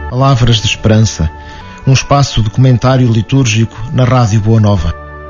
Palavras de Esperança, um espaço de comentário litúrgico na Rádio Boa Nova.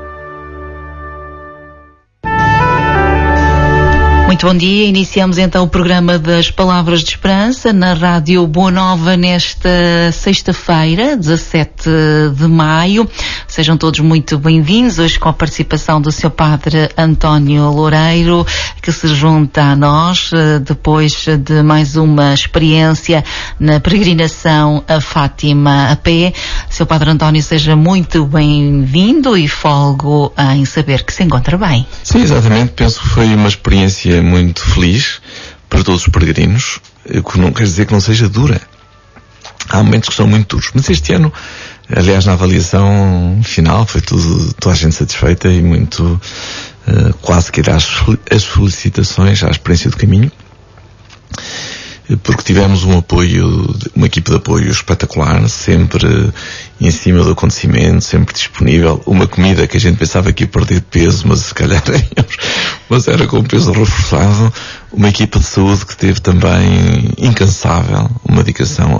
Muito bom dia, iniciamos então o programa das Palavras de Esperança na Rádio Boa Nova nesta sexta-feira, 17 de maio. Sejam todos muito bem-vindos, hoje com a participação do Sr. Padre António Loureiro, que se junta a nós depois de mais uma experiência na peregrinação a Fátima a pé. Sr. Padre António, seja muito bem-vindo e folgo em saber que se encontra bem. Sim, exatamente, penso que foi uma experiência muito feliz para todos os peregrinos, o que não quer dizer que não seja dura. Há momentos que são muito duros, mas este ano, aliás, na avaliação final foi toda a gente satisfeita e muito quase que ir às felicitações à experiência do caminho, porque tivemos uma equipe de apoio espetacular, sempre em cima do acontecimento, sempre disponível, uma comida que a gente pensava que ia perder peso, mas se calhar mas era com peso reforçado, uma equipa de saúde que teve também incansável, uma dedicação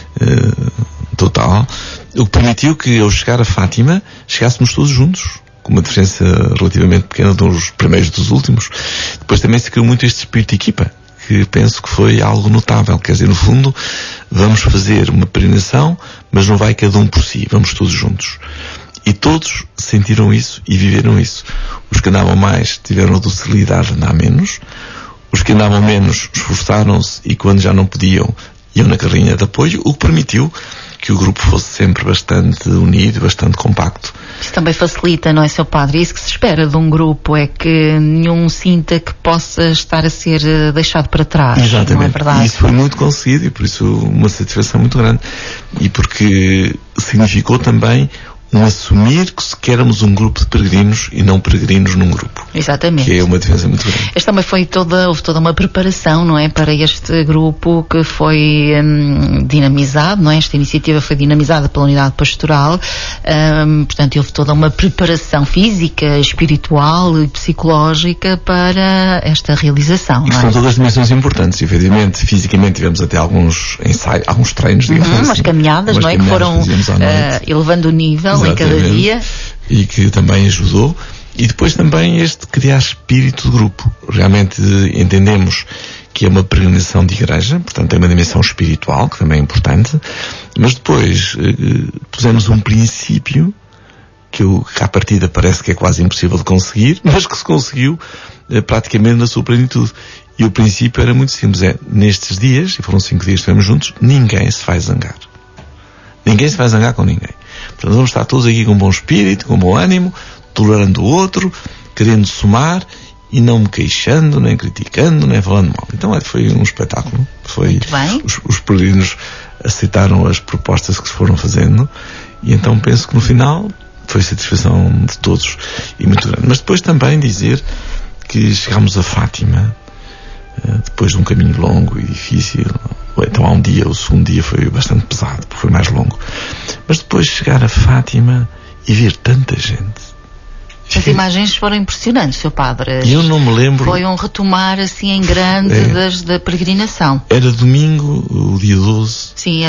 total, o que permitiu que ao chegar a Fátima chegássemos todos juntos, com uma diferença relativamente pequena dos primeiros dos últimos. Depois também se criou muito este espírito de equipa, que penso que foi algo notável. Quer dizer, no fundo, vamos fazer uma peregrinação, mas não vai cada um por si, vamos todos juntos. E todos sentiram isso e viveram isso. Os que andavam mais tiveram a docilidade de andar menos, os que andavam menos esforçaram-se e quando já não podiam, iam na carrinha de apoio, o que permitiu que o grupo fosse sempre bastante unido, bastante compacto. Isso também facilita, não é, Sr. Padre? Isso que se espera de um grupo é que nenhum sinta que possa estar a ser deixado para trás. Exatamente. Não é verdade? E isso foi muito conseguido e por isso uma satisfação muito grande. E porque significou também um assumir que éramos um grupo de peregrinos e não peregrinos num grupo. Exatamente. Que é uma diferença muito grande. Este também houve toda uma preparação, não é, para este grupo que foi dinamizado, não é? Esta iniciativa foi dinamizada pela Unidade Pastoral, portanto houve toda uma preparação física, espiritual e psicológica para esta realização, não é? São todas dimensões importantes, efetivamente. Fisicamente tivemos até alguns ensaios, alguns treinos, digamos assim. Umas caminhadas, não é? Que foram elevando o nível. Exatamente. Em cada dia. E que também ajudou. E depois também criar espírito de grupo. Realmente entendemos que é uma peregrinação de igreja, portanto tem uma dimensão espiritual, que também é importante, mas depois pusemos um princípio que à partida parece que é quase impossível de conseguir, mas que se conseguiu praticamente na sua plenitude. E o princípio era muito simples, nestes dias, e foram 5 dias que estivemos juntos, ninguém se vai zangar. Ninguém se vai zangar com ninguém. Portanto, vamos estar todos aqui com bom espírito, com bom ânimo, tolerando o outro, querendo somar e não me queixando, nem criticando, nem falando mal. Então foi um espetáculo. Muito bem. Os peregrinos aceitaram as propostas que se foram fazendo e então penso que no final foi satisfação de todos e muito grande. Mas depois também dizer que chegámos a Fátima depois de um caminho longo e difícil. Então há um dia, o segundo dia foi bastante pesado, porque foi mais longo. Mas depois chegar a Fátima e ver tanta gente. As imagens foram impressionantes, Sr. Padre. Eu não me lembro. Foi um retomar assim em grande da peregrinação. Era domingo, o dia 12. Sim,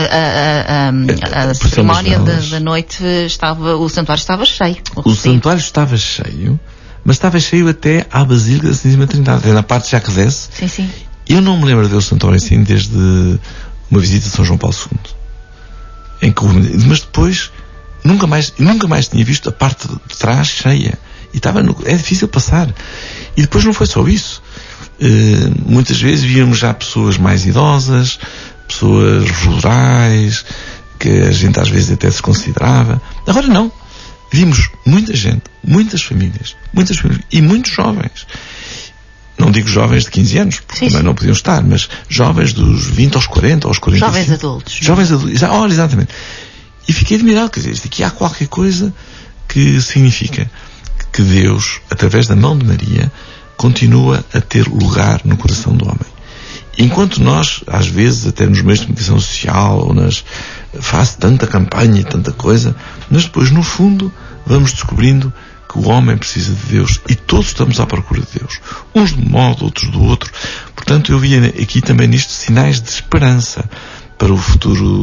a cerimónia da noite o santuário estava cheio. O santuário estava cheio, mas estava cheio até à Basílica da Santíssima Trindade, na parte já que desce. Sim, sim. Eu não me lembro de ver o santuário assim desde uma visita a São João Paulo II. Mas depois nunca mais tinha visto a parte de trás cheia. E é difícil passar. E depois não foi só isso. Muitas vezes víamos já pessoas mais idosas, pessoas rurais, que a gente às vezes até se considerava. Agora não. Vimos muita gente, muitas famílias e muitos jovens. Não digo jovens de 15 anos, porque também não podiam estar, mas jovens dos 20 aos 40, aos 45. Jovens adultos. Jovens adultos, exatamente. E fiquei admirado, quer dizer, isto aqui há qualquer coisa que significa que Deus, através da mão de Maria, continua a ter lugar no coração do homem. Enquanto nós, às vezes, até nos meios de comunicação social, ou faz tanta campanha e tanta coisa, mas depois, no fundo, vamos descobrindo que o homem precisa de Deus e todos estamos à procura de Deus, uns de um modo, outros do outro. Portanto, eu via aqui também nisto sinais de esperança para o futuro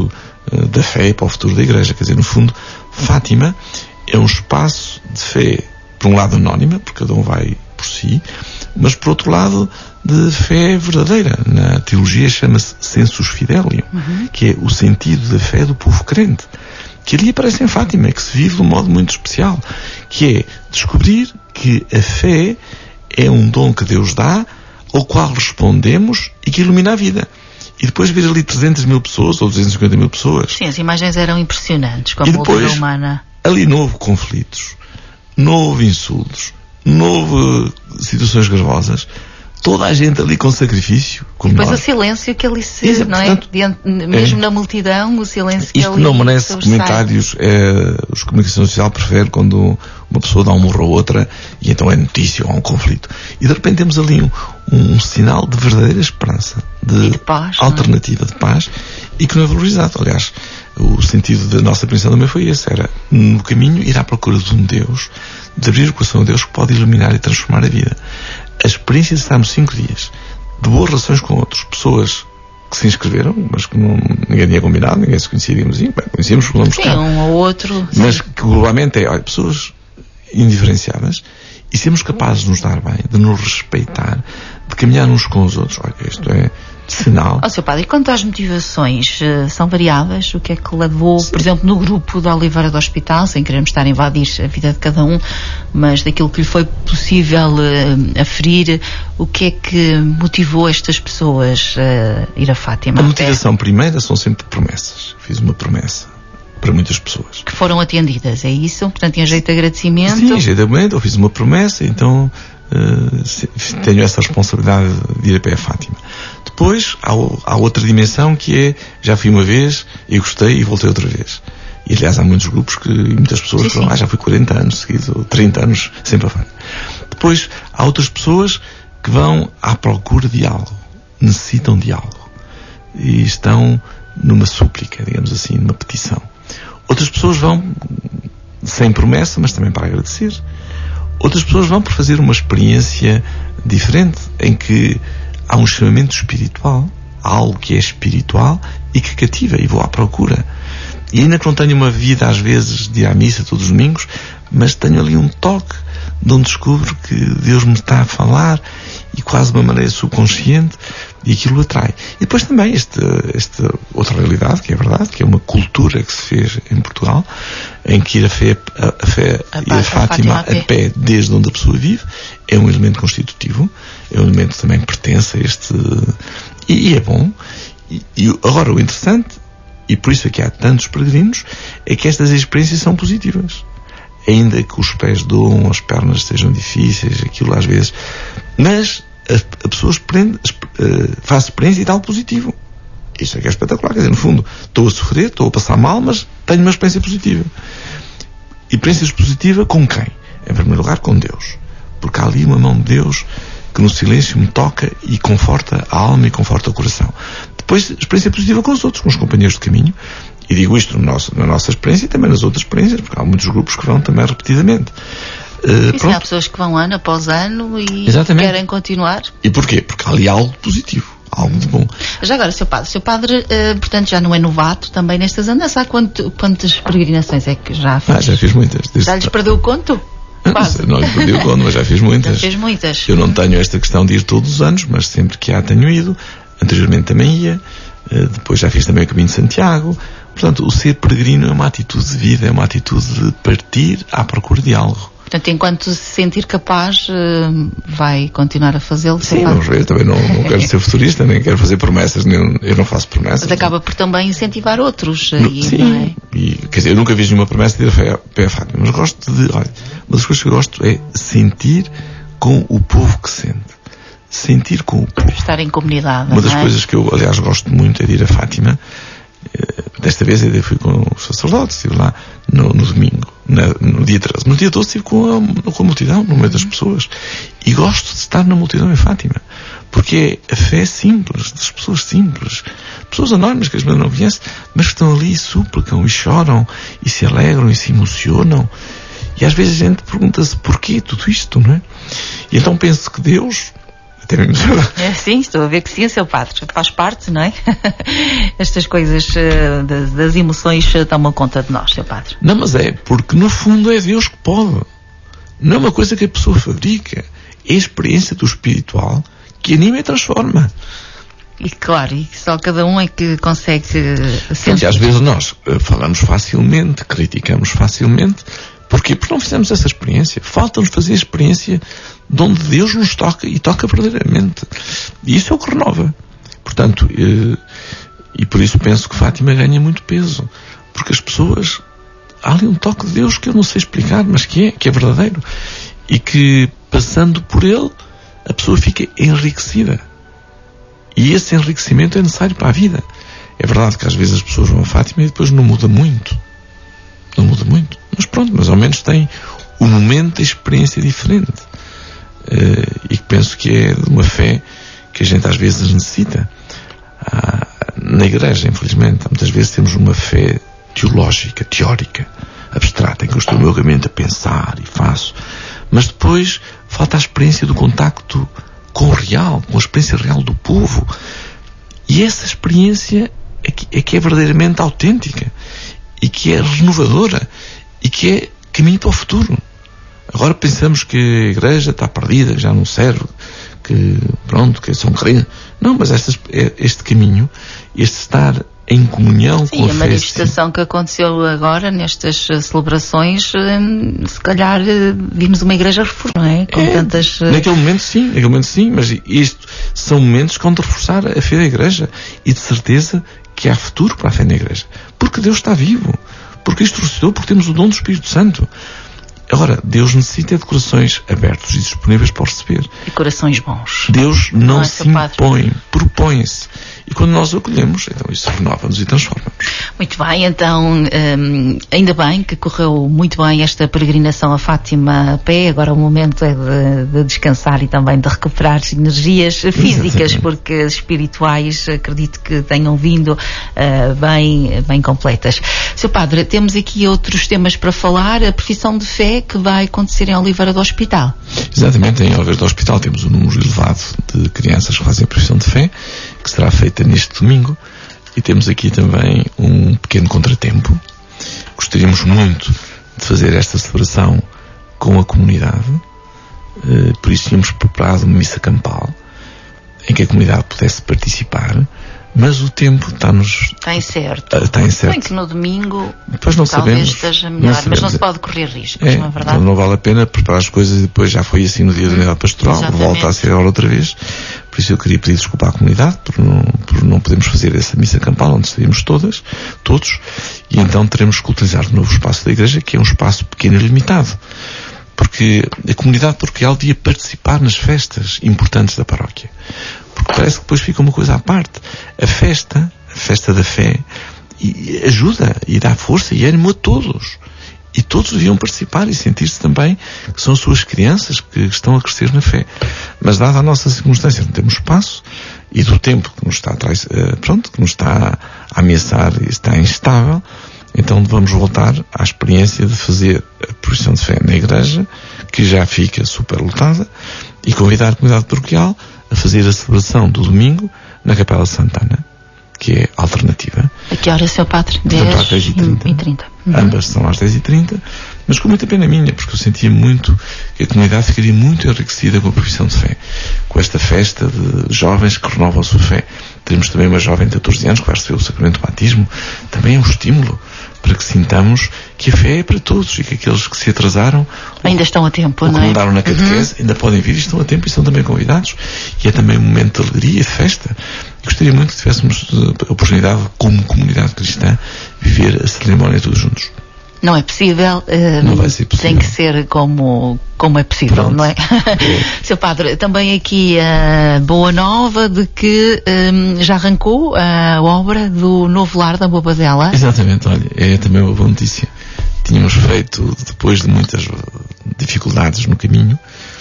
da fé para o futuro da Igreja. Quer dizer, no fundo, Fátima é um espaço de fé, por um lado anónima, porque cada um vai por si, mas por outro lado de fé verdadeira. Na teologia chama-se sensus fidelium, que é o sentido da fé do povo crente, que ali aparece em Fátima, que se vive de um modo muito especial, que é descobrir que a fé é um dom que Deus dá, ao qual respondemos e que ilumina a vida. E depois ver ali 300 mil pessoas ou 250 mil pessoas. Sim, as imagens eram impressionantes, como a aldeia humana. Ali não houve conflitos, não houve insultos, não houve situações gravosas. Toda a gente ali com sacrifício. Como depois nós. O silêncio que ali se, não é? Mesmo na multidão, o silêncio que ali isto não merece comentários. Os comunicação social preferem quando uma pessoa dá um murro a outra e então é notícia ou há um conflito. E de repente temos ali um sinal de verdadeira esperança, de paz, alternativa, de paz, e que não é valorizado. Aliás, o sentido da nossa pensão também foi esse, era no caminho ir à procura de um Deus, de abrir o coração a Deus que pode iluminar e transformar a vida. A experiência de estarmos 5 dias de boas relações com outros, pessoas que se inscreveram, mas que ninguém tinha combinado, ninguém se conhecia, digamos assim, conhecíamos, vamos buscar. Sim, um ou outro. Mas que globalmente pessoas indiferenciadas, e sermos capazes de nos dar bem, de nos respeitar, de caminhar uns com os outros. Olha, isto é sinal. Sr. Padre, e quanto às motivações, são variadas? O que é que levou, por exemplo, no grupo da Oliveira do Hospital, sem querermos estar a invadir a vida de cada um, mas daquilo que lhe foi possível aferir, o que é que motivou estas pessoas a ir a Fátima? A motivação primeira são sempre promessas. Fiz uma promessa para muitas pessoas. Que foram atendidas, é isso? Portanto, em jeito de agradecimento? Sim, em jeito de agradecimento. Eu fiz uma promessa, então tenho essa responsabilidade de ir a pé a Fátima. Depois há outra dimensão que é, já fui uma vez e gostei e voltei outra vez. E aliás há muitos grupos e muitas pessoas que falam, já fui 40 anos seguidos, ou 30 anos sempre a Fátima. Depois há outras pessoas que vão à procura de algo, necessitam de algo e estão numa súplica, digamos assim, numa petição. Outras pessoas vão sem promessa, mas também para agradecer. Outras pessoas vão por fazer uma experiência diferente, em que há um chamamento espiritual, há algo que é espiritual e que cativa, e vou à procura. E ainda que não tenho uma vida, às vezes, de ir à missa todos os domingos, mas tenho ali um toque de onde descubro que Deus me está a falar, e quase de uma maneira subconsciente, e aquilo atrai. E depois também esta outra realidade, que é verdade, que é uma cultura que se fez em Portugal, em que ir a Fátima a pé desde onde a pessoa vive, é um elemento constitutivo, é um elemento que também pertence a este... E é bom. E agora o interessante, e por isso é que há tantos peregrinos, é que estas experiências são positivas. Ainda que os pés doam, as pernas sejam difíceis, aquilo às vezes... Mas a pessoa faz experiência e dá o positivo. Isto é que é espetacular. Quer dizer, no fundo, estou a sofrer, estou a passar mal, mas tenho uma experiência positiva. E experiência positiva com quem? Em primeiro lugar, com Deus. Porque há ali uma mão de Deus que no silêncio me toca e conforta a alma e conforta o coração. Depois, experiência positiva com os outros, com os companheiros de caminho. E digo isto na nossa experiência e também nas outras experiências, porque há muitos grupos que vão também repetidamente. Sim, há pessoas que vão ano após ano e querem continuar. E porquê? Porque há ali algo positivo, algo de bom. Já agora, Sr. Padre, portanto, já não é novato também nestas andanças. Há quantas peregrinações é que já fez? Já fiz muitas. Já lhes perdeu o conto? Não lhe perdi o conto, mas já fiz muitas. Já fez muitas. Eu não tenho esta questão de ir todos os anos, mas sempre que há tenho ido. Anteriormente também ia. Depois já fiz também o Caminho de Santiago. Portanto, o ser peregrino é uma atitude de vida, é uma atitude de partir à procura de algo. Portanto, enquanto se sentir capaz, vai continuar a fazê-lo. Sim, vamos ver. Também não quero ser futurista, nem quero fazer promessas, eu não faço promessas. Mas acaba por também incentivar outros. Sim, não é? E, quer dizer, eu nunca fiz nenhuma promessa de ir a pé a Fátima, mas gosto de... Olha, uma das coisas que eu gosto é sentir com o povo que sente. Sentir com o povo. Estar em comunidade. Uma das coisas que eu, aliás, gosto muito é de ir a Fátima. Desta vez eu fui com os sacerdotes, estive lá no domingo, no dia 13. No dia 12 estive com a multidão, no meio das pessoas. E gosto de estar na multidão em Fátima. Porque é a fé simples, das pessoas simples. Pessoas anónimas que as pessoas não conhecem, mas que estão ali e suplicam, e choram, e se alegram, e se emocionam. E às vezes a gente pergunta-se porquê tudo isto, não é? E então penso que Deus, até mesmo. Sim, estou a ver que sim, seu padre. Faz parte, não é? Estas coisas das emoções tomam conta de nós, seu padre. Não, mas é porque no fundo é Deus que pode. Não é uma coisa que a pessoa fabrica. É a experiência do espiritual que anima e transforma. E claro, e só cada um é que consegue sentir. E às vezes nós falamos facilmente, criticamos facilmente. Porquê? Porque não fizemos essa experiência. Falta-nos fazer a experiência de onde Deus nos toca e toca verdadeiramente. E isso é o que renova. Portanto, e por isso penso que Fátima ganha muito peso. Porque as pessoas... Há ali um toque de Deus que eu não sei explicar, mas que é verdadeiro. E que, passando por ele, a pessoa fica enriquecida. E esse enriquecimento é necessário para a vida. É verdade que às vezes as pessoas vão a Fátima e depois não muda muito. Não muda muito. Mas pronto, mas ao menos tem um momento de experiência diferente. E que penso que é de uma fé que a gente às vezes necessita. Na igreja, infelizmente, muitas vezes temos uma fé teológica, teórica, abstrata, em que eu estou no meu gabinete a pensar e faço. Mas depois falta a experiência do contacto com o real, com a experiência real do povo. E essa experiência é que é verdadeiramente autêntica e que é renovadora e que é caminho para o futuro. Agora pensamos que a igreja está perdida, que já não serve, que pronto, que são crentes. Não, mas este caminho, este estar em comunhão com a fé. Sim, a manifestação que aconteceu agora nestas celebrações, se calhar vimos uma igreja reformada, não é? Com tantas... Naquele momento sim, mas isto são momentos que vão de reforçar a fé da igreja e de certeza que há futuro para a fé na igreja. Porque Deus está vivo, porque isto ressuscitou, porque temos o dom do Espírito Santo. Agora, Deus necessita de corações abertos e disponíveis para o receber. E corações bons. Deus não se impõe, propõe-se. E quando nós o acolhemos, então isso renova-nos e transforma-nos. Muito bem, então, ainda bem que correu muito bem esta peregrinação a Fátima a pé. Agora o momento é de descansar e também de recuperar energias físicas, porque as espirituais acredito que tenham vindo bem completas. Sr. Padre, temos aqui outros temas para falar. A profissão de fé que vai acontecer em Oliveira do Hospital. Exatamente, em Oliveira do Hospital temos um número elevado de crianças que fazem a profissão de fé, que será feita neste domingo, e temos aqui também um pequeno contratempo. Gostaríamos muito de fazer esta celebração com a comunidade, por isso tínhamos preparado uma missa campal em que a comunidade pudesse participar, mas o tempo está incerto. Está incerto. Bem que no domingo depois não talvez sabemos, esteja melhor, mas não se pode correr riscos, não é verdade? Então não vale a pena preparar as coisas e depois já foi assim no dia da unidade pastoral, exatamente. Volta a ser agora outra vez. Por isso eu queria pedir desculpa à comunidade por não podermos fazer essa missa campal onde estaríamos todos, e então teremos que utilizar de novo o espaço da igreja, que é um espaço pequeno e limitado. Porque a comunidade paroquial devia participar nas festas importantes da paróquia. Porque parece que depois fica uma coisa à parte. A festa da fé, ajuda e dá força e ânimo a todos. E todos deviam participar e sentir-se também que são as suas crianças que estão a crescer na fé. Mas dada a nossa circunstância, não temos espaço, e do tempo que nos está que nos está a ameaçar e está instável, então vamos voltar à experiência de fazer a profissão de fé na igreja, que já fica superlotada, e convidar a comunidade paroquial a fazer a celebração do domingo na Capela de Santana, que é alternativa. A que hora, Sr. Padre? 10h30. Ambas são às 10h30, mas com muita pena minha, porque eu sentia muito que a comunidade ficaria muito enriquecida com a profissão de fé, com esta festa de jovens que renovam a sua fé. Teremos também uma jovem de 14 anos que vai receber o sacramento do batismo. Também é um estímulo para que sintamos que a fé é para todos e que aqueles que se atrasaram ainda estão a tempo, não é? Ou que não andaram na catequese, ainda podem vir e estão a tempo e são também convidados. E é também um momento de alegria, de festa. E gostaria muito que tivéssemos a oportunidade, como comunidade cristã, viver a cerimónia todos juntos. Não é possível, não vai ser possível. Tem que ser como é possível. Pronto. Não é? Sr. Padre, também aqui a boa nova de que já arrancou a obra do novo lar da Bobadela. Exatamente, olha, é também uma boa notícia. Tínhamos feito, depois de muitas dificuldades no caminho,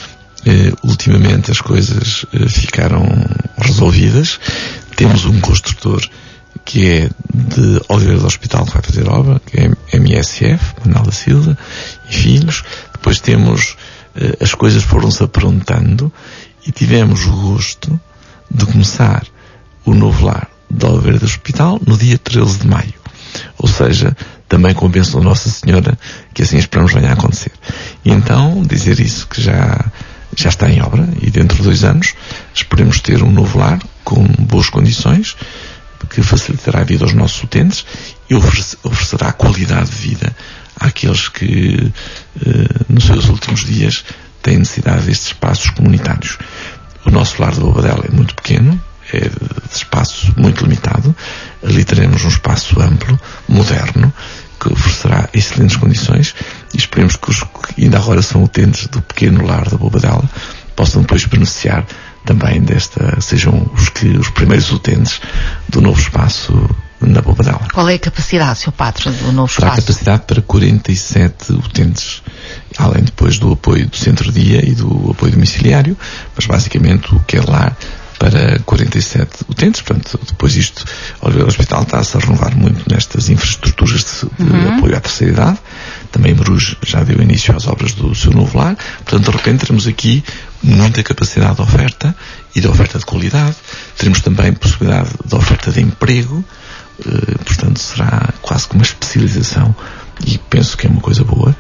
ultimamente as coisas ficaram resolvidas. Temos um construtor que é de Oliveira do Hospital que vai fazer a obra, que é MSF, Manuel da Silva e Filhos. Depois temos, as coisas foram-se aprontando e tivemos o gosto de começar o novo lar de Oliveira do Hospital no dia 13 de maio. Ou seja, também com a bênção da Nossa Senhora, que assim esperamos venha a acontecer. E então, dizer isso, que já está em obra, e dentro de 2 anos esperemos ter um novo lar com boas condições, que facilitará a vida aos nossos utentes e oferecerá qualidade de vida àqueles que nos seus últimos dias têm necessidade destes espaços comunitários. O nosso lar de Bobadela é muito pequeno, é de espaço muito limitado. Ali teremos um espaço amplo, moderno, que oferecerá excelentes condições, e esperemos que os que ainda agora são utentes do pequeno lar da Bobadela possam depois beneficiar também sejam os primeiros utentes do novo espaço na Bobadela. Qual é a capacidade, Sr. Padre, do novo espaço? Terá capacidade para 47 utentes, além depois do apoio do centro-dia e do apoio domiciliário, mas basicamente o que é lá para 47 utentes. Portanto, depois isto, o hospital está-se a renovar muito nestas infraestruturas de apoio à terceira idade. Também Bruges já deu início às obras do seu novo lar. Portanto, de repente teremos aqui muita capacidade de oferta e de oferta de qualidade. Teremos também possibilidade de oferta de emprego. Portanto, será quase que uma especialização, e penso que é uma coisa boa,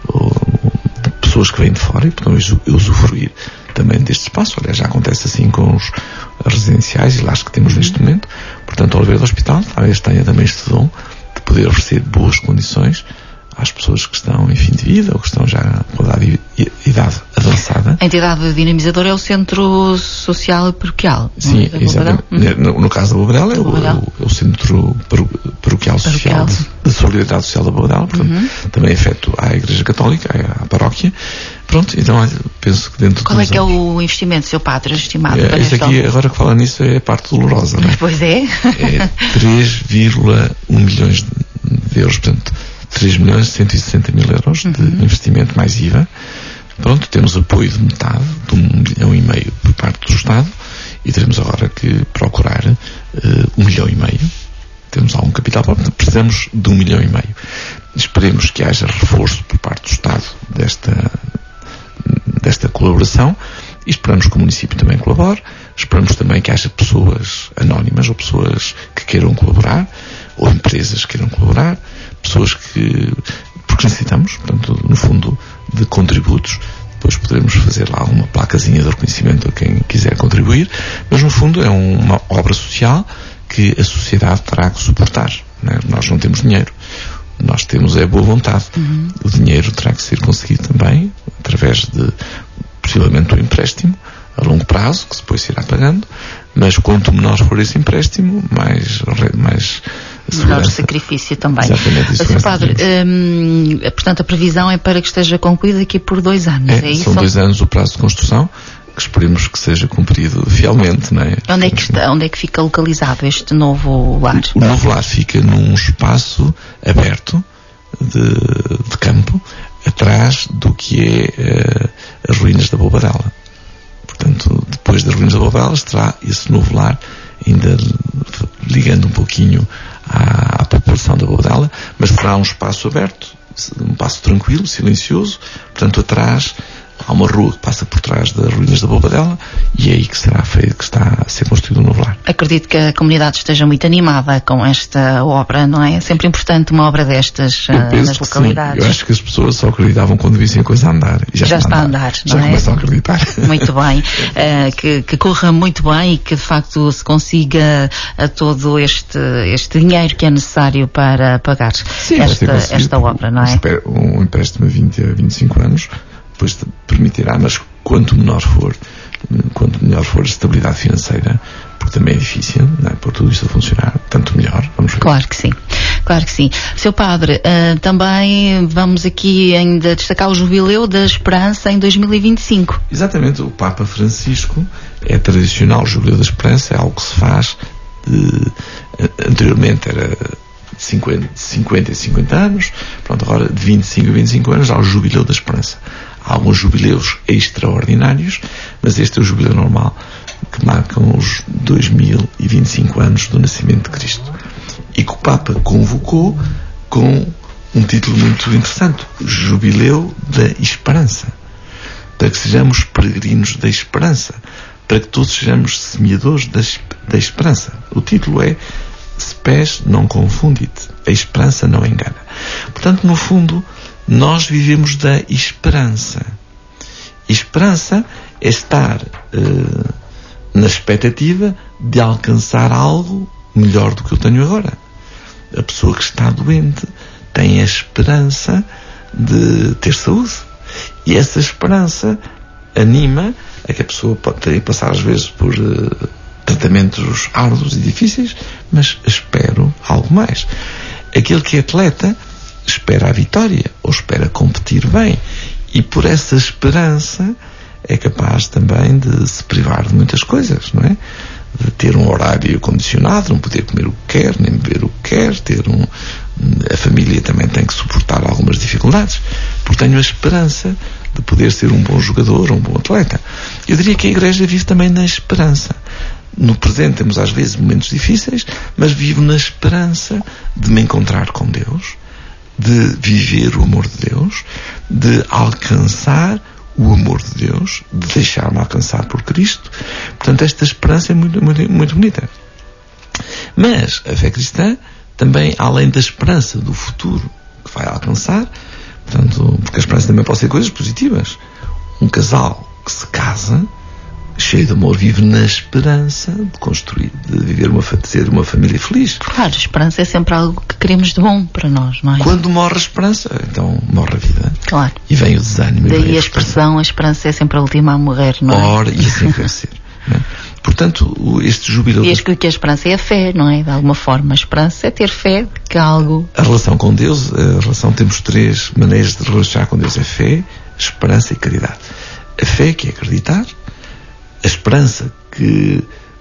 de pessoas que vêm de fora e podem usufruir também deste espaço. Aliás, já acontece assim com os residenciais e lares que temos neste momento. Portanto, o Oliveira do Hospital talvez tenha também este dom de poder oferecer boas condições às pessoas que estão em fim de vida ou que estão já com idade avançada. A entidade dinamizadora é o Centro Social e Paroquial. Sim, exatamente. No caso da Bobadela é o Centro Paroquial Social de Solidariedade Social da Bobadela, portanto, também é afeto à Igreja Católica, à paróquia. Pronto, então penso que dentro de Qual é que é o investimento, Sr. Padre, estimado para isto aqui, agora que fala nisso, é a parte dolorosa, não é? Pois é. É 3,1 milhões de euros, portanto, 3.160.000 euros de investimento mais IVA. Pronto, temos apoio de metade, de 1,5 milhão por parte do Estado, e teremos agora que procurar 1,5 milhão. Temos algum capital próprio, precisamos de 1,5 milhão. Esperemos que haja reforço por parte do Estado desta colaboração, e esperamos que o município também colabore. Esperamos também que haja pessoas anónimas ou pessoas que queiram colaborar, ou empresas que queiram colaborar, pessoas porque necessitamos, portanto, no fundo, de contributos. Depois poderemos fazer lá uma placazinha de reconhecimento a quem quiser contribuir, mas no fundo é uma obra social que a sociedade terá que suportar, não é? Nós não temos dinheiro, nós temos a boa vontade. O dinheiro terá que ser conseguido também através de, possivelmente, um empréstimo a longo prazo, que depois se irá pagando, mas quanto menor for esse empréstimo, mais menor sacrifício também. Exatamente isso. Sr. Padre, portanto, a previsão é para que esteja concluída aqui por 2 anos, é isso? São 2 anos o prazo de construção, que esperemos que seja cumprido fielmente, não é? Onde é que fica localizado este novo lar? O novo lar fica num espaço aberto de campo, atrás do que é as ruínas da Bobadela. Portanto, depois das ruínas da Bobadela estará esse novo lar, ainda ligando um pouquinho à população da Bobadela, mas será um espaço aberto, um espaço tranquilo, silencioso. Portanto, atrás há uma rua que passa por trás das ruínas da Bobadela, e é aí que está a ser construído um novo lar. Acredito que a comunidade esteja muito animada com esta obra, não é? É sempre importante uma obra destas nas localidades. Sim. Eu acho que as pessoas só acreditavam quando vissem a coisa a andar. E já está a andar, não é? Já começam a acreditar. Muito bem. Que corra muito bem e que de facto se consiga todo este dinheiro que é necessário para pagar esta obra, não é? Um empréstimo a 20 a 25 anos depois permitirá, mas quanto melhor for a estabilidade financeira, porque também é difícil, não é? Por tudo isto a funcionar, tanto melhor. Vamos ver. Claro que sim. Sr. Padre, também vamos aqui ainda destacar o Jubileu da Esperança em 2025. Exatamente, o Papa Francisco é tradicional. O Jubileu da Esperança é algo que se faz anteriormente era 50 e 50 anos, pronto, agora de 25 a 25 anos há o Jubileu da Esperança. Há alguns jubileus extraordinários, mas este é o jubileu normal, que marcam os 2025 anos do nascimento de Cristo. E que o Papa convocou com um título muito interessante, Jubileu da Esperança. para que sejamos peregrinos da esperança, para que todos sejamos semeadores da esperança. O título é Spes non confundit, a esperança não engana. Portanto, no fundo, nós vivemos da esperança. Esperança é estar na expectativa de alcançar algo melhor do que eu tenho agora. A pessoa que está doente tem a esperança de ter saúde. E essa esperança anima a que a pessoa pode ter que passar às vezes por tratamentos árduos e difíceis, mas espero algo mais. Aquele que é atleta espera a vitória, ou espera competir bem, e por essa esperança é capaz também de se privar de muitas coisas, não é? De ter um horário condicionado, não poder comer o que quer, nem beber o que quer, a família também tem que suportar algumas dificuldades, porque tenho a esperança de poder ser um bom jogador, um bom atleta. Eu diria que a Igreja vive também na esperança. No presente temos às vezes momentos difíceis, mas vivo na esperança de me encontrar com Deus, de viver o amor de Deus, de alcançar o amor de Deus, de deixar-me alcançar por Cristo. Portanto, esta esperança é muito, muito, muito bonita. Mas a fé cristã também, além da esperança do futuro que vai alcançar, portanto, porque a esperança também pode ser coisas positivas. Um casal que se casa, cheio de amor, vive na esperança de construir, de viver de ser uma família feliz. Claro, a esperança é sempre algo que queremos de bom para nós, não é? Quando morre a esperança, então morre a vida. Claro. E vem o desânimo. Daí a expressão, a esperança é sempre a última a morrer, não é? Ora, e assim deve ser. Não é? Portanto, este jubileu... E acho que a esperança é a fé, não é? De alguma forma, a esperança é ter fé de que algo... A relação com Deus, temos 3 maneiras de relacionar com Deus. É fé, esperança e caridade. A fé, que é acreditar. A esperança, que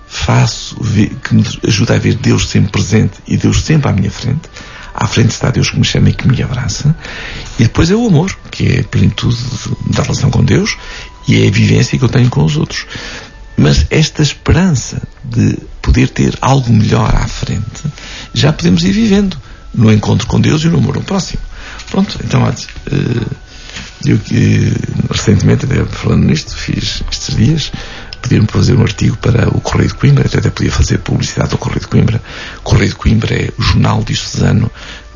que me ajuda a ver Deus sempre presente e Deus sempre à minha frente. À frente está Deus que me chama e que me abraça. E depois é o amor, que é a plenitude da relação com Deus e é a vivência que eu tenho com os outros. Mas esta esperança de poder ter algo melhor à frente, já podemos ir vivendo no encontro com Deus e no amor ao próximo. Pronto, então, eu recentemente, até falando nisto, fiz estes dias, pediram-me para fazer um artigo para o Correio de Coimbra, até podia fazer publicidade ao Correio de Coimbra. O Correio de Coimbra é o jornal diocesano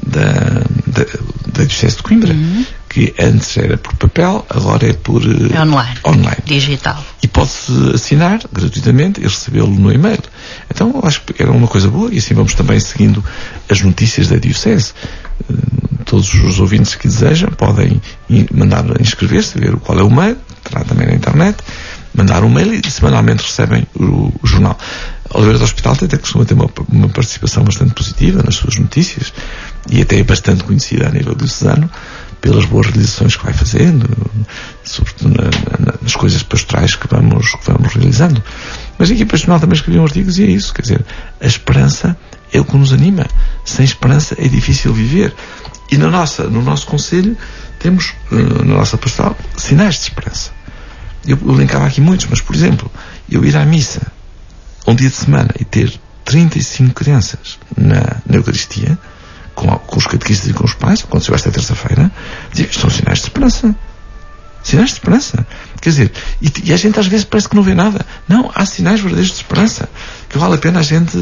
da Diocese de Coimbra, que antes era por papel, agora é por online, digital. E pode-se assinar gratuitamente e recebê-lo no e-mail. Então, acho que era uma coisa boa, e assim vamos também seguindo as notícias da Diocese. Todos os ouvintes que desejam podem mandar inscrever-se, ver qual é o mail, terá também na internet, mandar um mail e semanalmente recebem o jornal. A Oliveira do Hospital até costuma ter uma participação bastante positiva nas suas notícias e até é bastante conhecida a nível diocesano pelas boas realizações que vai fazendo, sobretudo nas coisas pastorais que vamos realizando. Mas a equipa pastoral também escreveu um artigo e dizia isso, quer dizer, a esperança é o que nos anima. Sem esperança é difícil viver. E no nosso conselho temos, na nossa pastoral, sinais de esperança. Eu linkava aqui muitos, mas, por exemplo, eu ir à missa um dia de semana e ter 35 crianças na Eucaristia, com os catequistas e com os pais, aconteceu esta terça-feira, dizia, são sinais de esperança. Sinais de esperança. Quer dizer, e a gente às vezes parece que não vê nada. Não, há sinais verdadeiros de esperança, que vale a pena a gente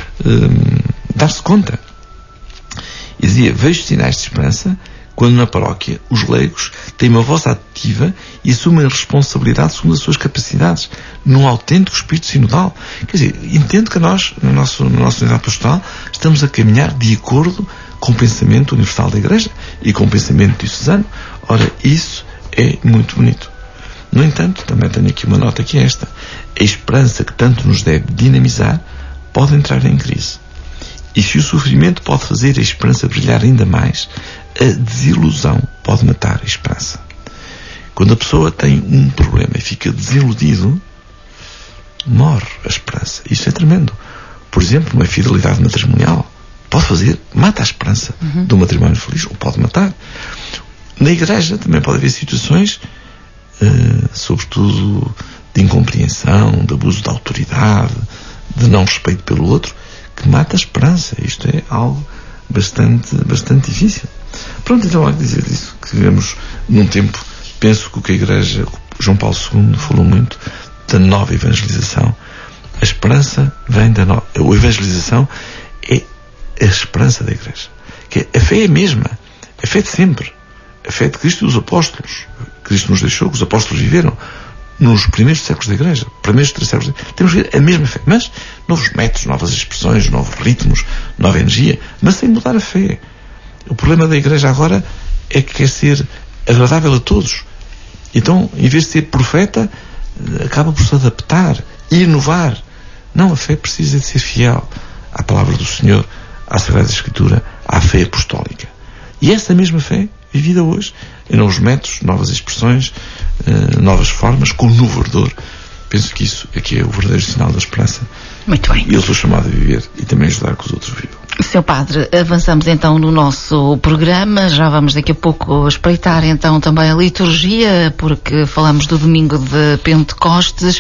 dar-se conta. E dizia, vejo sinais de esperança quando na paróquia os leigos têm uma voz ativa e assumem a responsabilidade segundo as suas capacidades, num autêntico espírito sinodal. Quer dizer, entendo que nós, na nossa unidade pastoral, estamos a caminhar de acordo com o pensamento universal da Igreja e com o pensamento diocesano. Ora, isso é muito bonito. No entanto, também tenho aqui uma nota que é esta. A esperança que tanto nos deve dinamizar pode entrar em crise. E se o sofrimento pode fazer a esperança brilhar ainda mais, a desilusão pode matar a esperança. Quando a pessoa tem um problema e fica desiludido, morre a esperança. Isso é tremendo. Por exemplo, uma infidelidade matrimonial mata a esperança de um matrimónio feliz, ou pode matar. Na Igreja também pode haver situações, sobretudo de incompreensão, de abuso de autoridade, de não respeito pelo outro, que mata a esperança. Isto é algo bastante difícil. Pronto, então há que dizer isso, que vivemos num tempo, penso que o que a Igreja João Paulo II falou muito da nova evangelização. A esperança vem da nova... A evangelização é a esperança da Igreja. Que a fé é a mesma. A fé de sempre. A fé de Cristo e dos apóstolos. Cristo nos deixou, que os apóstolos viveram nos primeiros séculos da Igreja. Primeiros 3 séculos. Temos que ver a mesma fé. Mas novos métodos, novas expressões, novos ritmos, nova energia. Mas sem mudar a fé. O problema da Igreja agora é que quer ser agradável a todos. Então, em vez de ser profeta, acaba por se adaptar e inovar. Não, a fé precisa de ser fiel à palavra do Senhor, à Sagrada Escritura, à fé apostólica. E essa mesma fé, vivida hoje, em novos métodos, novas expressões, novas formas, com um novo ardor. Penso que isso é que é o verdadeiro sinal da esperança. Muito bem. E eu sou chamado a viver e também ajudar que os outros vivam. Sr. Padre, avançamos então no nosso programa, já vamos daqui a pouco espreitar então também a liturgia, porque falamos do domingo de Pentecostes.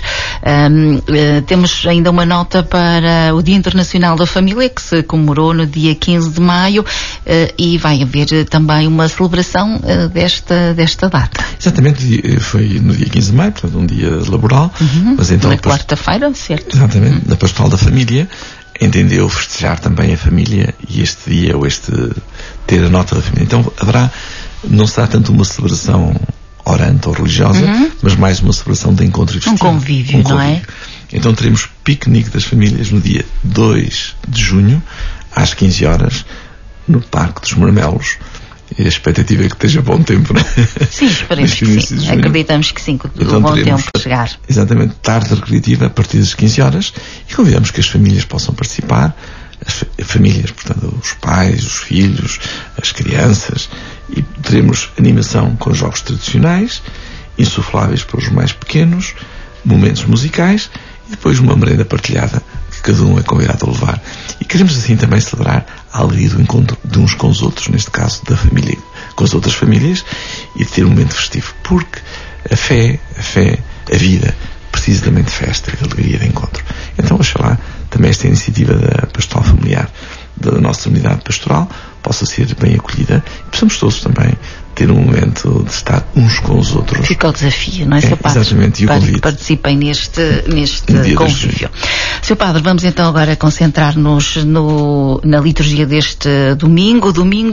Temos ainda uma nota para o Dia Internacional da Família, que se comemorou no dia 15 de maio, e vai haver também uma celebração desta data. Exatamente, foi no dia 15 de maio, portanto um dia laboral. Mas então, na quarta-feira, certo? Exatamente, na Pastoral da Família, entendeu festejar também a família e este dia, ou ter a nota da família. Então não será tanto uma celebração orante ou religiosa, mas mais uma celebração de encontro e festividade. Um convívio, não é? Então teremos piquenique das famílias no dia 2 de junho, às 15 horas, no Parque dos Marmelos. E a expectativa é que esteja bom tempo, não é? Sim, esperemos que sim. Acreditamos que sim, que o bom tempo chegar. Exatamente, tarde recreativa a partir das 15 horas, e convidamos que as famílias possam participar, as famílias, portanto, os pais, os filhos, as crianças, e teremos animação com jogos tradicionais, insufláveis para os mais pequenos, momentos musicais, e depois uma merenda partilhada, que cada um é convidado a levar. E queremos assim também celebrar a alegria do encontro de uns com os outros, neste caso da família com as outras famílias, e de ter um momento festivo, porque a fé, a vida, precisa também de festa, de alegria, de encontro. Então, oxalá, também esta iniciativa da Pastoral Familiar, da nossa unidade pastoral, possa ser bem acolhida, e possamos todos também ter um momento de estar uns com os outros. Fica o desafio, não é, Sr. Padre? Exatamente, e o convite. Participem neste convívio. Sr. Padre, vamos então agora concentrar-nos na liturgia deste domingo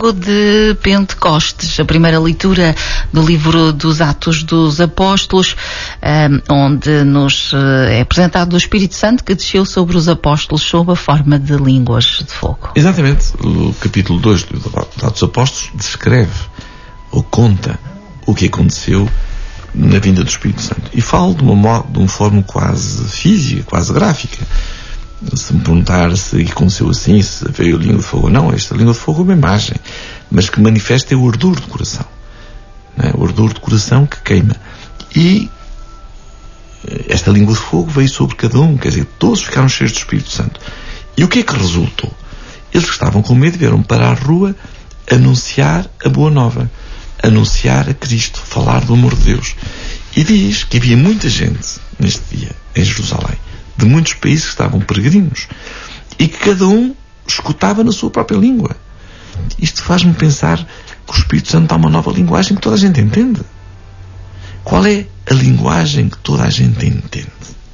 de Pentecostes, a primeira leitura do livro dos Atos dos Apóstolos, onde nos é apresentado o Espírito Santo que desceu sobre os apóstolos sob a forma de línguas de fogo. Exatamente, o capítulo 2 dos Atos dos Apóstolos descreve ou conta o que aconteceu na vinda do Espírito Santo. E falo de uma forma quase física, quase gráfica. Se me perguntar se aconteceu assim, se veio a língua de fogo ou não, esta língua de fogo é uma imagem, mas que manifesta o ardor do coração. Não é? O ardor do coração que queima. E esta língua de fogo veio sobre cada um, quer dizer, todos ficaram cheios do Espírito Santo. E o que é que resultou? Eles que estavam com medo vieram para a rua anunciar a boa nova, anunciar a Cristo, falar do amor de Deus. E diz que havia muita gente neste dia em Jerusalém, de muitos países que estavam peregrinos, e que cada um escutava na sua própria língua. Isto faz-me pensar que o Espírito Santo dá uma nova linguagem que toda a gente entende. Qual é a linguagem que toda a gente entende?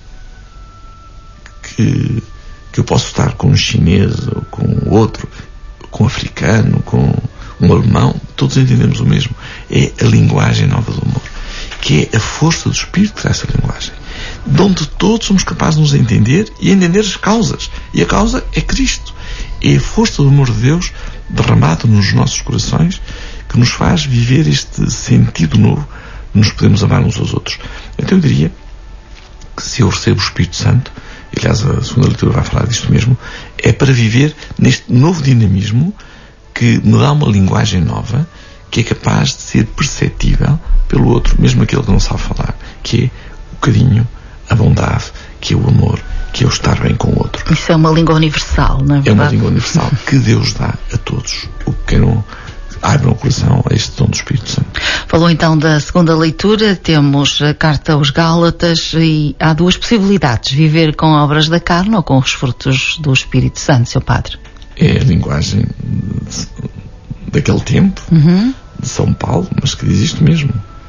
Que eu posso estar com um chinês, ou com outro, com um africano, com um alemão, todos entendemos o mesmo. É a linguagem nova do amor, que é a força do Espírito que traz essa linguagem, de onde todos somos capazes de nos entender e entender as causas. E a causa é Cristo. É a força do amor de Deus derramado nos nossos corações que nos faz viver este sentido novo de nos podemos amar uns aos outros. Então eu diria que se eu recebo o Espírito Santo, e aliás a segunda leitura vai falar disto mesmo, é para viver neste novo dinamismo que me dá uma linguagem nova, que é capaz de ser perceptível pelo outro, mesmo aquele que não sabe falar, que é o carinho, a bondade, que é o amor, que é o estar bem com o outro. Isso é uma língua universal, não é verdade? É uma língua universal que Deus dá a todos. O que não abram o coração a este dom do Espírito Santo. Falou então da segunda leitura, temos a carta aos Gálatas, e há duas possibilidades: viver com obras da carne ou com os frutos do Espírito Santo, Sr. Padre. É a linguagem daquele tempo, de São Paulo, mas que diz isto mesmo.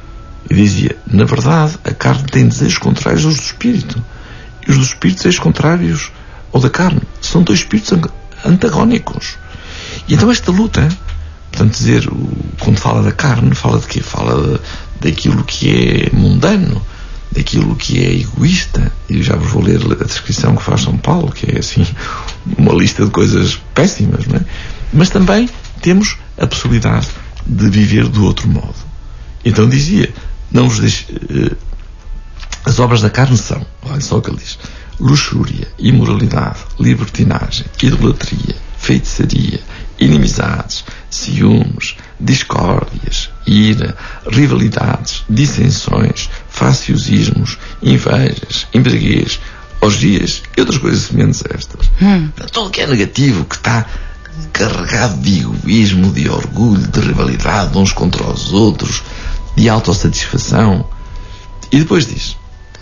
E dizia, na verdade, a carne tem desejos contrários aos do espírito. E os do espírito, desejos contrários ao da carne. São dois espíritos antagónicos. E então esta luta, portanto, quando fala da carne, fala de quê? Fala daquilo que é mundano, daquilo que é egoísta. E já vos vou ler a descrição que faz São Paulo, que é assim uma lista de coisas péssimas, não é? Mas também temos a possibilidade de viver do outro modo. Então dizia, não vos deixe, as obras da carne são, olha só o que ele diz: luxúria, imoralidade, libertinagem, idolatria, feitiçaria, inimizades, ciúmes, discórdias, ira, rivalidades, dissensões, faciosismos, invejas, embriaguez, orgias e outras coisas semelhantes a estas. Tudo que é negativo, que está carregado de egoísmo, de orgulho, de rivalidade uns contra os outros, de autossatisfação. E depois diz,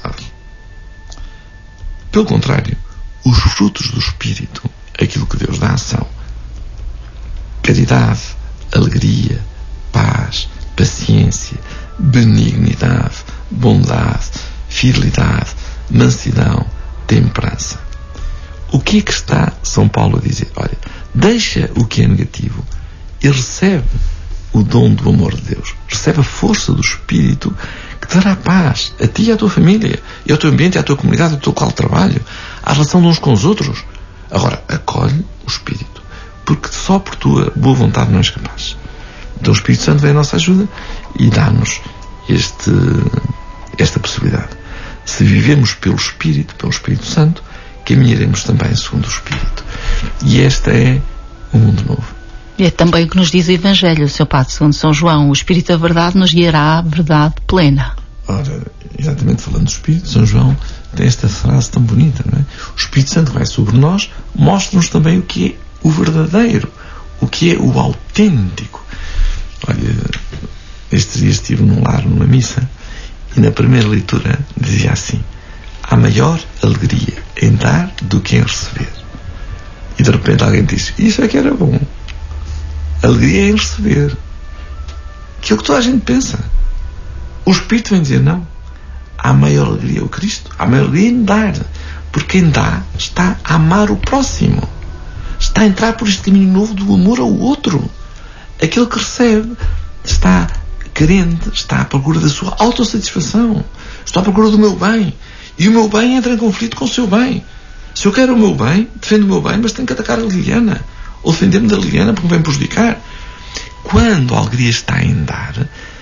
pelo contrário, os frutos do Espírito, aquilo que Deus dá, são caridade, alegria, paz, paciência, benignidade, bondade, fidelidade, mansidão, temperança. O que é que está São Paulo a dizer? Olha, deixa o que é negativo e recebe o dom do amor de Deus. Recebe a força do Espírito que te dará paz a ti e à tua família, e ao teu ambiente, e à tua comunidade, ao teu local de trabalho, à relação de uns com os outros. Agora, acolhe o Espírito, porque só por tua boa vontade não és capaz. Então o Espírito Santo vem à nossa ajuda e dá-nos esta possibilidade. Se vivermos pelo Espírito Santo, caminharemos também segundo o Espírito. E este é um mundo novo. E é também o que nos diz o Evangelho, Sr. Padre, segundo São João: o Espírito da Verdade nos guiará à verdade plena. Ora, exatamente falando do Espírito, São João tem esta frase tão bonita, não é? O Espírito Santo vai sobre nós, mostra-nos também o que é o verdadeiro, o que é o autêntico. Olha, estes dias estive num lar, numa missa, e na primeira leitura dizia assim: há maior alegria em dar do que em receber. E de repente alguém diz: isso é que era bom. Alegria é em receber, que é o que toda a gente pensa. O Espírito vem dizer: não, há maior alegria, o Cristo, há maior alegria em dar, porque quem dá está a amar o próximo, está a entrar por este caminho novo do amor ao outro. Aquele que recebe está carente, está à procura da sua autossatisfação, está à procura do meu bem, e o meu bem entra em conflito com o seu bem. Se eu quero o meu bem, defendo o meu bem, mas tenho que atacar a Liliana, ou defender-me da Liliana porque me vem prejudicar. Quando a alegria está em dar,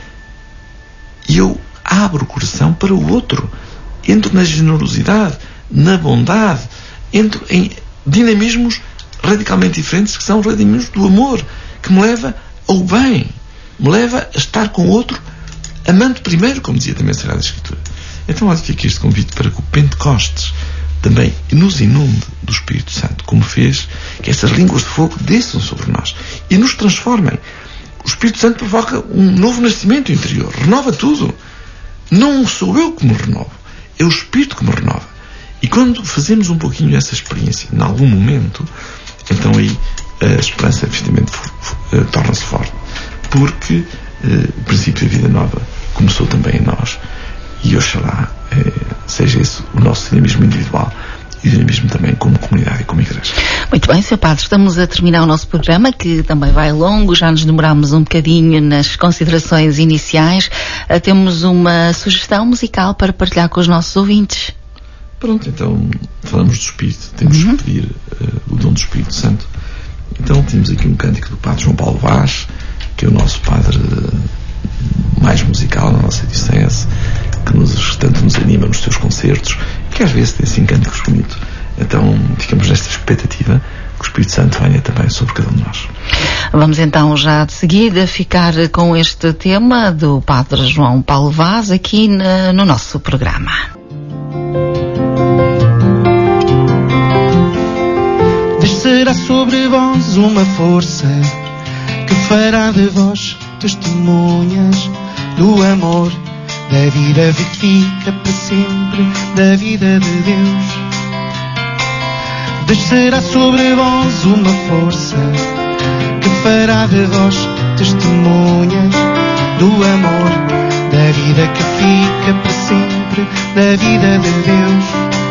eu abro o coração para o outro, entro na generosidade, na bondade, entro em dinamismos radicalmente diferentes, que são dinamismos do amor, que me leva ao bem, me leva a estar com o outro, amando primeiro, como dizia também a Sagrada Escritura. Então, olha, fica este convite para que o Pentecostes também nos inunde do Espírito Santo, como fez que estas línguas de fogo desçam sobre nós e nos transformem. O Espírito Santo provoca um novo nascimento interior, renova tudo. Não sou eu que me renovo, é o Espírito que me renova. E quando fazemos um pouquinho essa experiência, em algum momento, então aí a esperança efetivamente torna-se forte, porque o princípio da vida nova começou também em nós. E oxalá seja esse o nosso dinamismo individual e o dinamismo também como comunidade e como igreja. Muito bem, Sr. Padre, estamos a terminar o nosso programa, que também vai longo, já nos demorámos um bocadinho nas considerações iniciais. Temos uma sugestão musical para partilhar com os nossos ouvintes. Pronto, então falamos do Espírito, temos que pedir o dom do Espírito Santo. Então temos aqui um cântico do Padre João Paulo Vaz, que é o nosso Padre mais musical na nossa diocese, que tanto nos anima nos seus concertos, que às vezes tem assim cânticos bonitos. Então ficamos nesta expectativa que o Espírito Santo venha também sobre cada um de nós. Vamos então já de seguida ficar com este tema do Padre João Paulo Vaz aqui no nosso programa. Descerá sobre vós uma força que fará de vós testemunhas do amor, da vida que fica para sempre, da vida de Deus. Descerá sobre vós uma força que fará de vós testemunhas do amor, da vida que fica para sempre, da vida de Deus.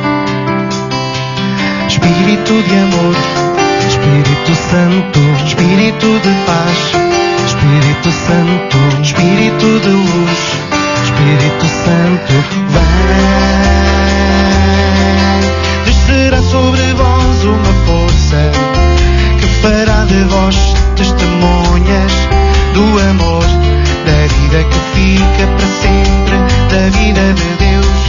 Espírito de amor, Espírito Santo, Espírito de paz, Espírito Santo, Espírito de luz, Espírito Santo, vem. Descerá sobre vós uma força que fará de vós testemunhas do amor, da vida que fica para sempre, da vida de Deus.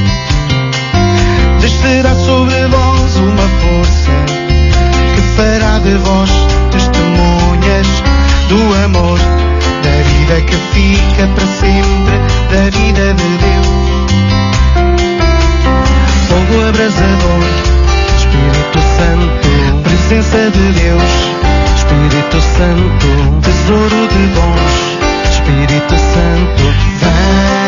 Descerá sobre vós uma força que fará de vós testemunhas do amor, da vida que fica para sempre, da vida de Deus. Fogo abrasador, Espírito Santo, presença de Deus, Espírito Santo, tesouro de dons, Espírito Santo, vem.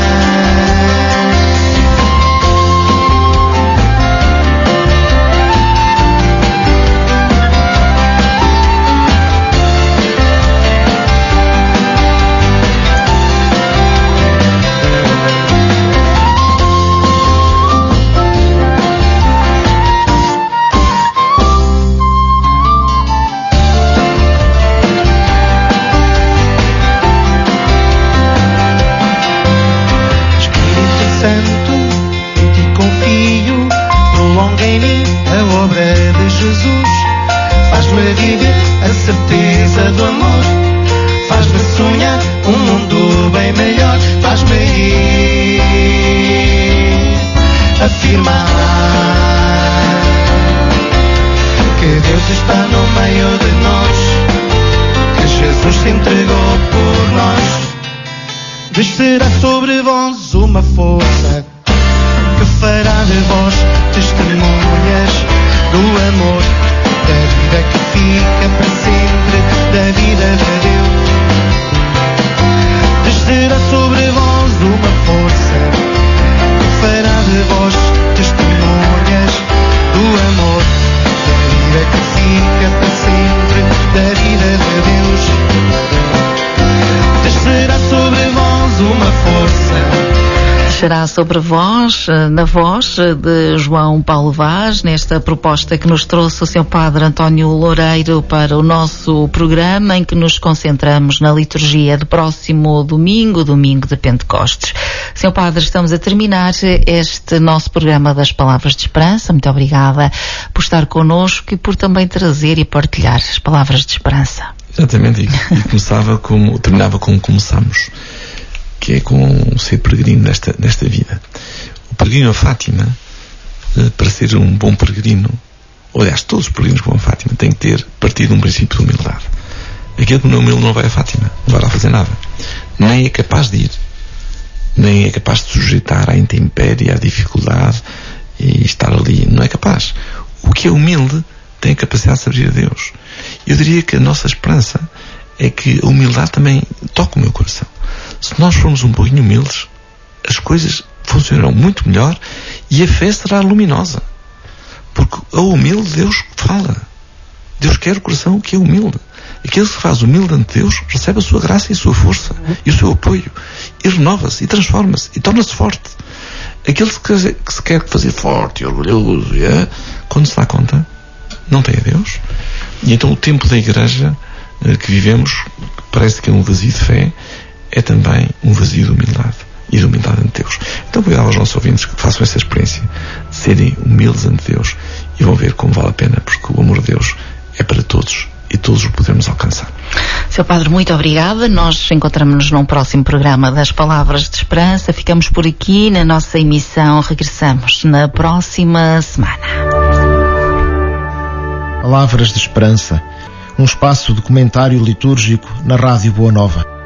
Certeza do amor faz-me sonhar um mundo bem melhor, faz-me ir afirmar que Deus está no meio de nós, que Jesus se entregou por nós. Descerá sobre vós uma força que fará de vós testemunhas do amor, da vida que fica para sempre, da vida de Deus. Descerá sobre vós uma força que fará de vós testemunhas do amor, da vida que fica para sempre, da vida de Deus. Descerá sobre vós uma força. Será sobre vós, na voz de João Paulo Vaz, nesta proposta que nos trouxe o Sr. Padre António Loureiro para o nosso programa, em que nos concentramos na liturgia do próximo domingo, domingo de Pentecostes. Sr. Padre, estamos a terminar este nosso programa das Palavras de Esperança. Muito obrigada por estar connosco e por também trazer e partilhar as palavras de esperança. Exatamente, e terminava como começamos, que é com ser peregrino nesta vida. O peregrino a Fátima, para ser um bom peregrino, aliás, todos os peregrinos que vão a Fátima têm que ter partido de um princípio de humildade. Aquele que não é humilde não vai a Fátima, não vai lá fazer nada. Nem é capaz de ir, nem é capaz de sujeitar à intempérie, à dificuldade e estar ali. Não é capaz. O que é humilde tem a capacidade de se abrir a Deus. Eu diria que a nossa esperança é que a humildade também toca o meu coração. Se nós formos um pouquinho humildes, as coisas funcionarão muito melhor e a fé será luminosa. Porque ao humilde Deus fala. Deus quer o coração que é humilde. Aquele que se faz humilde ante Deus recebe a sua graça e a sua força e o seu apoio. E renova-se, e transforma-se, e torna-se forte. Aquele que se quer fazer forte e orgulhoso, quando se dá conta, não tem a Deus. E então o tempo da igreja que vivemos, parece que é um vazio de fé, é também um vazio de humildade e de humildade ante Deus. Então cuidado aos nossos ouvintes que façam essa experiência de serem humildes ante Deus e vão ver como vale a pena, porque o amor de Deus é para todos e todos o podemos alcançar. Sr. Padre, muito obrigada. Nós encontramos-nos num próximo programa das Palavras de Esperança. Ficamos por aqui na nossa emissão. Regressamos na próxima semana. Palavras de Esperança, um espaço de comentário litúrgico na Rádio Boa Nova.